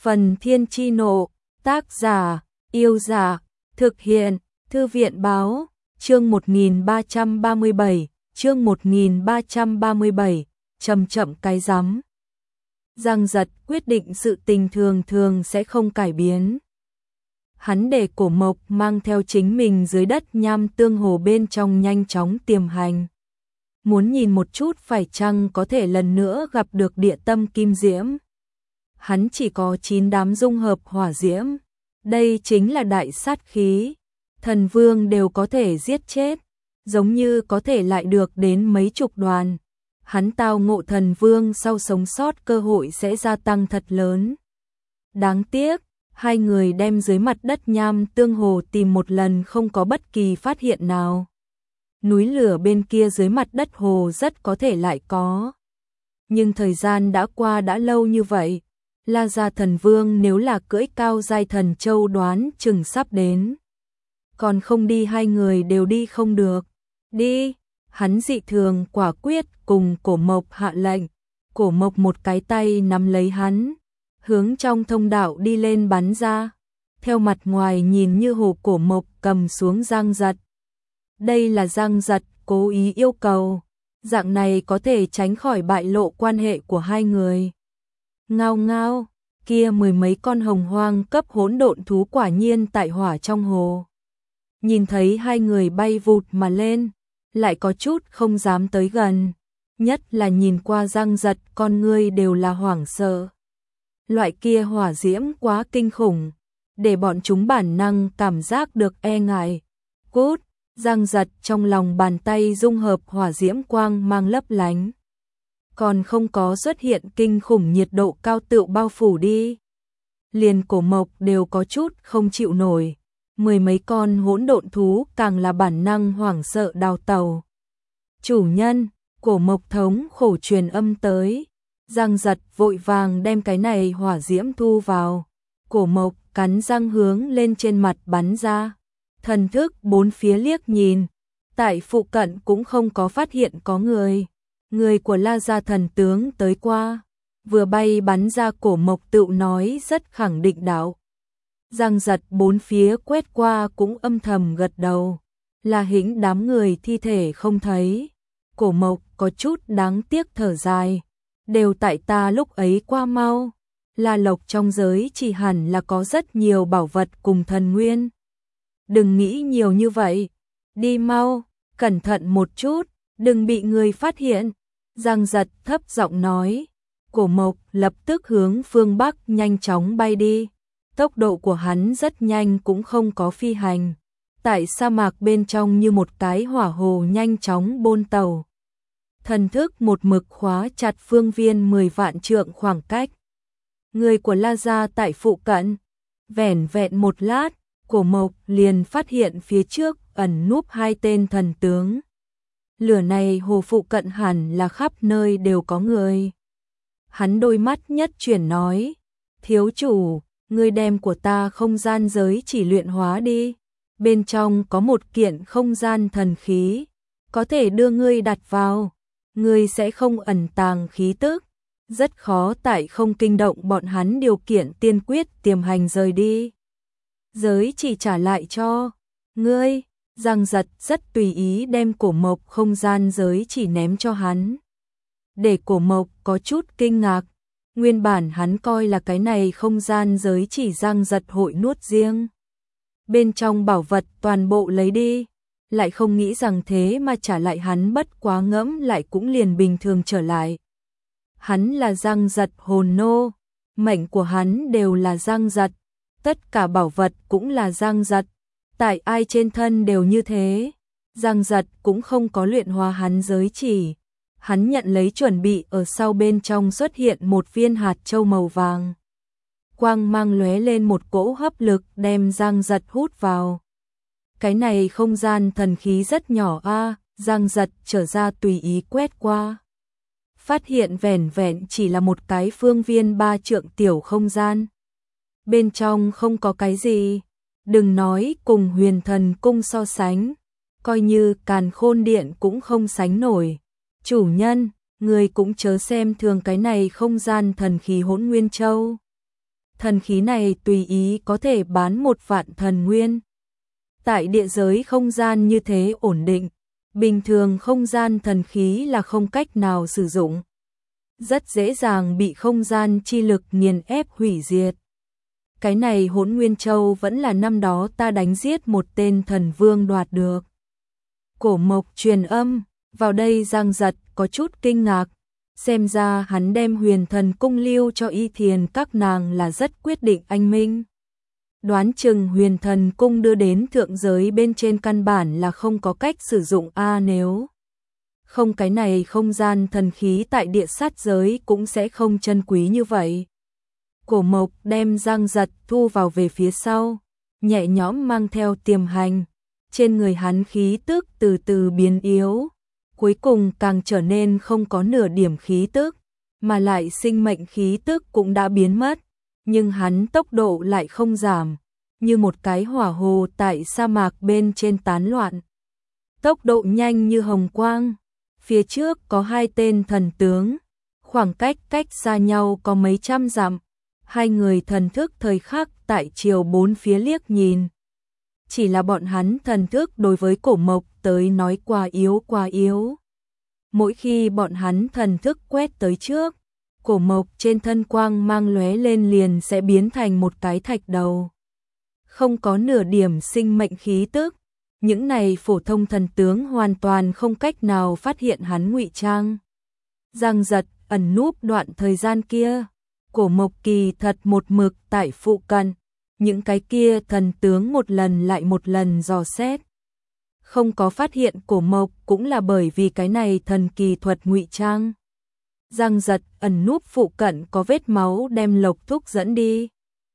Phần Thiên Chi Nộ, tác giả, Yêu Giả, thực hiện, Thư viện Báo, chương 1337, chương 1337, chậm chậm cái rắm. Giang Giật quyết định sự tình thường thường sẽ không cải biến. Hắn để Cổ Mộc mang theo chính mình dưới đất nham tương hồ bên trong nhanh chóng tiềm hành. Muốn nhìn một chút phải chăng có thể lần nữa gặp được địa tâm kim diễm. Hắn chỉ có 9 đám dung hợp hỏa diễm. Đây chính là đại sát khí. Thần vương đều có thể giết chết. Giống như có thể lại được đến mấy chục đoàn. Hắn tao ngộ thần vương sau sống sót cơ hội sẽ gia tăng thật lớn. Đáng tiếc, hai người đem dưới mặt đất nham tương hồ tìm một lần không có bất kỳ phát hiện nào. Núi lửa bên kia dưới mặt đất hồ rất có thể lại có. Nhưng thời gian đã qua đã lâu như vậy. La Gia thần vương nếu là cưỡi cao giai thần châu đoán chừng sắp đến. Còn không đi hai người đều đi không được. Đi, hắn dị thường quả quyết cùng Cổ Mộc hạ lệnh. Cổ Mộc một cái tay nắm lấy hắn, hướng trong thông đạo đi lên bắn ra. Theo mặt ngoài nhìn như hồ Cổ Mộc cầm xuống Giang Giật. Đây là Giang Giật cố ý yêu cầu. Dạng này có thể tránh khỏi bại lộ quan hệ của hai người. Ngao ngao, kia mười mấy con hồng hoang cấp hỗn độn thú quả nhiên tại hỏa trong hồ. Nhìn thấy hai người bay vụt mà lên, lại có chút không dám tới gần. Nhất là nhìn qua Giang Giật con ngươi đều là hoảng sợ. Loại kia hỏa diễm quá kinh khủng, để bọn chúng bản năng cảm giác được e ngại. Cút, Giang Giật trong lòng bàn tay dung hợp hỏa diễm quang mang lấp lánh. Còn không có xuất hiện kinh khủng nhiệt độ cao tựu bao phủ đi. Liền Cổ Mộc đều có chút không chịu nổi. Mười mấy con hỗn độn thú càng là bản năng hoảng sợ đào tàu. Chủ nhân, Cổ Mộc thống khổ truyền âm tới. Giang Giật vội vàng đem cái này hỏa diễm thu vào. Cổ Mộc cắn răng hướng lên trên mặt bắn ra. Thần thức bốn phía liếc nhìn. Tại phụ cận cũng không có phát hiện có người. Người của La Gia thần tướng tới qua. Vừa bay bắn ra Cổ Mộc tự nói rất khẳng định đạo. Giang Giật bốn phía quét qua cũng âm thầm gật đầu. Là Hĩnh đám người thi thể không thấy. Cổ Mộc có chút đáng tiếc thở dài. Đều tại ta lúc ấy qua mau. La Lộc trong giới chỉ hẳn là có rất nhiều bảo vật cùng thần nguyên. Đừng nghĩ nhiều như vậy. Đi mau, cẩn thận một chút, đừng bị người phát hiện. Giang Giật thấp giọng nói. Cổ Mộc lập tức hướng phương Bắc nhanh chóng bay đi. Tốc độ của hắn rất nhanh cũng không có phi hành. Tại sa mạc bên trong như một cái hỏa hồ nhanh chóng bôn tàu. Thần thức một mực khóa chặt phương viên 10 vạn trượng khoảng cách. Người của La Gia tại phụ cận. Vẻn vẹn một lát, Cổ Mộc liền phát hiện phía trước ẩn núp hai tên thần tướng. Lửa này hồ phụ cận hẳn là khắp nơi đều có người. Hắn đôi mắt nhất chuyển nói. Thiếu chủ, ngươi đem của ta không gian giới chỉ luyện hóa đi. Bên trong có một kiện không gian thần khí. Có thể đưa ngươi đặt vào. Ngươi sẽ không ẩn tàng khí tức. Rất khó tại không kinh động bọn hắn điều kiện tiên quyết tiềm hành rời đi. Giới chỉ trả lại cho ngươi. Giang Giật rất tùy ý đem Cổ Mộc không gian giới chỉ ném cho hắn. Để Cổ Mộc có chút kinh ngạc. Nguyên bản hắn coi là cái này không gian giới chỉ Giang Giật hội nuốt riêng. Bên trong bảo vật toàn bộ lấy đi. Lại không nghĩ rằng thế mà trả lại hắn, bất quá ngẫm lại cũng liền bình thường trở lại. Hắn là Giang Giật hồn nô. Mệnh của hắn đều là Giang Giật. Tất cả bảo vật cũng là Giang Giật. Tại ai trên thân đều như thế. Giang Giật cũng không có luyện hóa hắn giới chỉ. Hắn nhận lấy chuẩn bị ở sau bên trong xuất hiện một viên hạt châu màu vàng. Quang mang lóe lên một cỗ hấp lực đem Giang Giật hút vào. Cái này không gian thần khí rất nhỏ a. Giang Giật trở ra tùy ý quét qua. Phát hiện vẻn vẹn chỉ là một cái phương viên 3 trượng tiểu không gian. Bên trong không có cái gì. Đừng nói cùng Huyền Thần Cung so sánh. Coi như Càn Khôn Điện cũng không sánh nổi. Chủ nhân, người cũng chớ xem thường cái này không gian thần khí Hỗn Nguyên Châu. thần khí này tùy ý có thể bán 1.000.000 thần nguyên. Tại địa giới không gian như thế ổn định, bình thường không gian thần khí là không cách nào sử dụng. Rất dễ dàng bị không gian chi lực nghiền ép hủy diệt. Cái này Hỗn Nguyên Châu vẫn là năm đó ta đánh giết một tên thần vương đoạt được. Cổ Mộc truyền âm, vào đây Giang Giật có chút kinh ngạc, xem ra hắn đem Huyền Thần Cung lưu cho Y Thiền các nàng là rất quyết định anh minh. Đoán chừng Huyền Thần Cung đưa đến thượng giới bên trên căn bản là không có cách sử dụng nếu không cái này không gian thần khí tại địa sát giới cũng sẽ không chân quý như vậy. Cổ Mộc đem Giang Giật thu vào về phía sau, nhẹ nhõm mang theo tiềm hành, trên người hắn khí tức từ từ biến yếu, cuối cùng càng trở nên không có nửa điểm khí tức, mà lại sinh mệnh khí tức cũng đã biến mất, nhưng hắn tốc độ lại không giảm, như một cái hỏa hồ tại sa mạc bên trên tán loạn. Tốc độ nhanh như hồng quang, phía trước có 2 tên thần tướng, khoảng cách xa nhau có mấy trăm dặm, 2 người thần thức thời khắc tại chiều 4 phía liếc nhìn. Chỉ là bọn hắn thần thức đối với Cổ Mộc tới nói quá yếu. Mỗi khi bọn hắn thần thức quét tới trước, Cổ Mộc trên thân quang mang lóe lên liền sẽ biến thành một cái thạch đầu. Không có nửa điểm sinh mệnh khí tức, những này phổ thông thần tướng hoàn toàn không cách nào phát hiện hắn ngụy trang. Giang Giật ẩn núp đoạn thời gian kia, Cổ Mộc kỳ thật một mực tại phụ cận, những cái kia thần tướng một lần lại một lần dò xét. Không có phát hiện Cổ Mộc cũng là bởi vì cái này thần kỳ thuật ngụy trang. Giang Giật ẩn núp phụ cận có vết máu đem Lộc Thúc dẫn đi.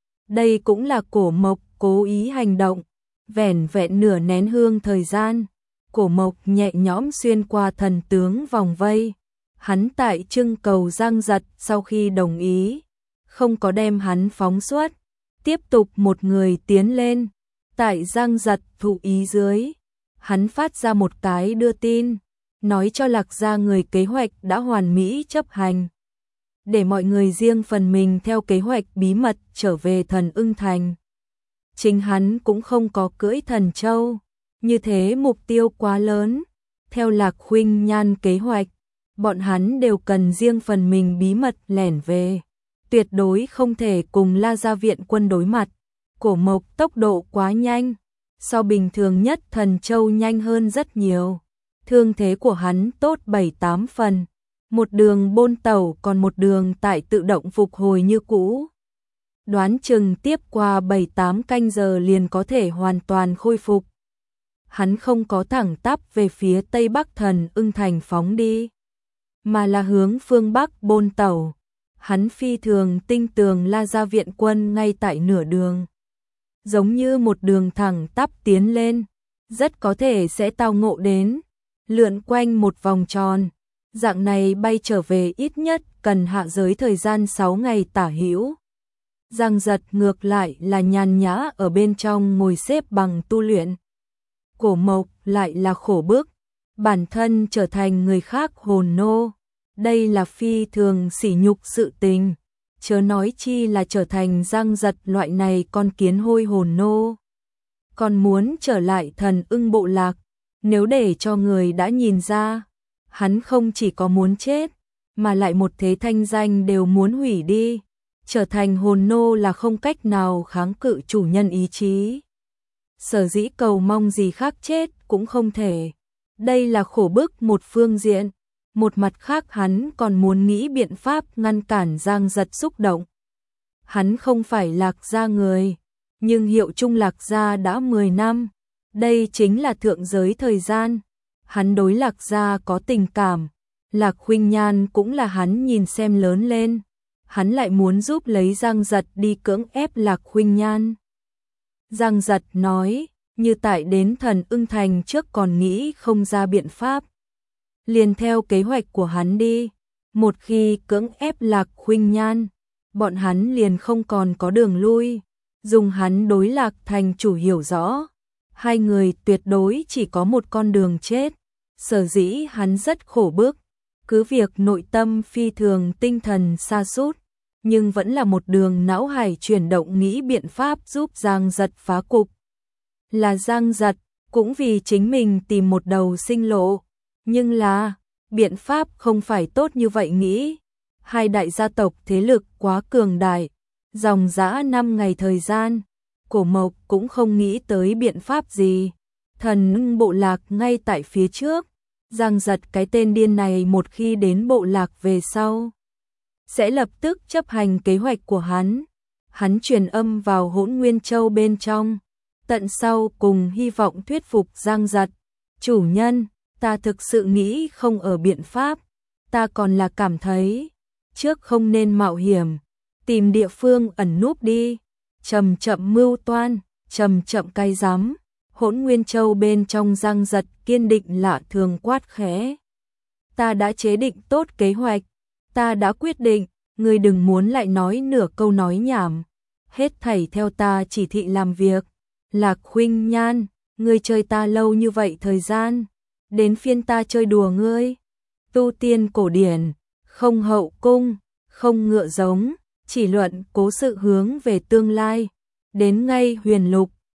Đây cũng là Cổ Mộc cố ý hành động, vẻn vẹn nửa nén hương thời gian, Cổ Mộc nhẹ nhõm xuyên qua thần tướng vòng vây. Hắn tại trưng cầu Giang Giật sau khi đồng ý, không có đem hắn phóng xuất, tiếp tục một người tiến lên, tại Giang Giật thụ ý dưới, hắn phát ra một cái đưa tin, nói cho Lạc Gia người kế hoạch đã hoàn mỹ chấp hành, để mọi người riêng phần mình theo kế hoạch bí mật trở về Thần Ưng Thành. Chính hắn cũng không có cưỡi thần châu, như thế mục tiêu quá lớn, theo Lạc Khuynh Nhan kế hoạch, bọn hắn đều cần riêng phần mình bí mật lẻn về, tuyệt đối không thể cùng La Gia viện quân đối mặt. Cổ Mộc tốc độ quá nhanh, so bình thường nhất thần châu nhanh hơn rất nhiều. Thương thế của hắn tốt 7-8 phần, một đường bôn tẩu còn một đường tại tự động phục hồi như cũ. Đoán chừng tiếp qua 7-8 canh giờ liền có thể hoàn toàn khôi phục. Hắn không có thẳng tắp về phía Tây Bắc Thần Ưng Thành phóng đi, mà là hướng phương Bắc bôn tẩu. Hắn phi thường tinh tường La Gia viện quân ngay tại nửa đường, giống như một đường thẳng tắp tiến lên, rất có thể sẽ tao ngộ đến, lượn quanh một vòng tròn, dạng này bay trở về ít nhất cần hạ giới thời gian 6 ngày tả hữu. Giang Giật ngược lại là nhàn nhã ở bên trong ngồi xếp bằng tu luyện. Cổ Mộc lại là khổ bức, bản thân trở thành người khác hồn nô. Đây là phi thường sỉ nhục sự tình, chớ nói chi là trở thành Giang Giật loại này con kiến hôi hồn nô. Còn muốn trở lại Thần Ưng bộ lạc, nếu để cho người đã nhìn ra, hắn không chỉ có muốn chết, mà lại một thế thanh danh đều muốn hủy đi. Trở thành hồn nô là không cách nào kháng cự chủ nhân ý chí. Sở dĩ cầu mong gì khác chết cũng không thể. Đây là khổ bức một phương diện. Một mặt khác hắn còn muốn nghĩ biện pháp ngăn cản Giang Giật xúc động. Hắn không phải Lạc Gia người, nhưng hiệu chung Lạc Gia đã 10 năm. Đây chính là thượng giới thời gian. Hắn đối Lạc Gia có tình cảm. Lạc Khuynh Nhan cũng là hắn nhìn xem lớn lên. Hắn lại muốn giúp lấy Giang Giật đi cưỡng ép Lạc Khuynh Nhan. Giang Giật nói, như tại đến Thần Ưng Thành trước còn nghĩ không ra biện pháp. Liền theo kế hoạch của hắn đi, một khi cưỡng ép Lạc Khuynh Nhan, bọn hắn liền không còn có đường lui, dùng hắn đối Lạc Thành chủ hiểu rõ, 2 người tuyệt đối chỉ có một con đường chết, sở dĩ hắn rất khổ bức, cứ việc nội tâm phi thường tinh thần sa sút, nhưng vẫn là một đường não hải chuyển động nghĩ biện pháp giúp Giang Giật phá cục. Là Giang Giật, cũng vì chính mình tìm một đầu sinh lộ, nhưng là, biện pháp không phải tốt như vậy nghĩ. Hai đại gia tộc thế lực quá cường đại, dòng dã 5 ngày thời gian, Cổ Mộc cũng không nghĩ tới biện pháp gì. Thần bộ lạc ngay tại phía trước, Giang Giật cái tên điên này một khi đến bộ lạc về sau, sẽ lập tức chấp hành kế hoạch của hắn. Hắn truyền âm vào Hỗn Nguyên Châu bên trong, tận sau cùng hy vọng thuyết phục Giang Giật. Chủ nhân, ta thực sự nghĩ không ở biện pháp, ta còn là cảm thấy, trước không nên mạo hiểm, tìm địa phương ẩn núp đi, chậm chậm mưu toan, chậm chậm cay rắm. Hỗn Nguyên Châu bên trong Giang Giật kiên định lạ thường quát khẽ. Ta đã chế định tốt kế hoạch, ta đã quyết định, ngươi đừng muốn lại nói nửa câu nói nhảm. Hết thảy theo ta chỉ thị làm việc. Lạc Khuynh Nhan, ngươi chơi ta lâu như vậy thời gian, đến phiên ta chơi đùa ngươi. Tu tiên cổ điển, không hậu cung, không ngựa giống, chỉ luận cố sự hướng về tương lai. Đến ngay huyền lục,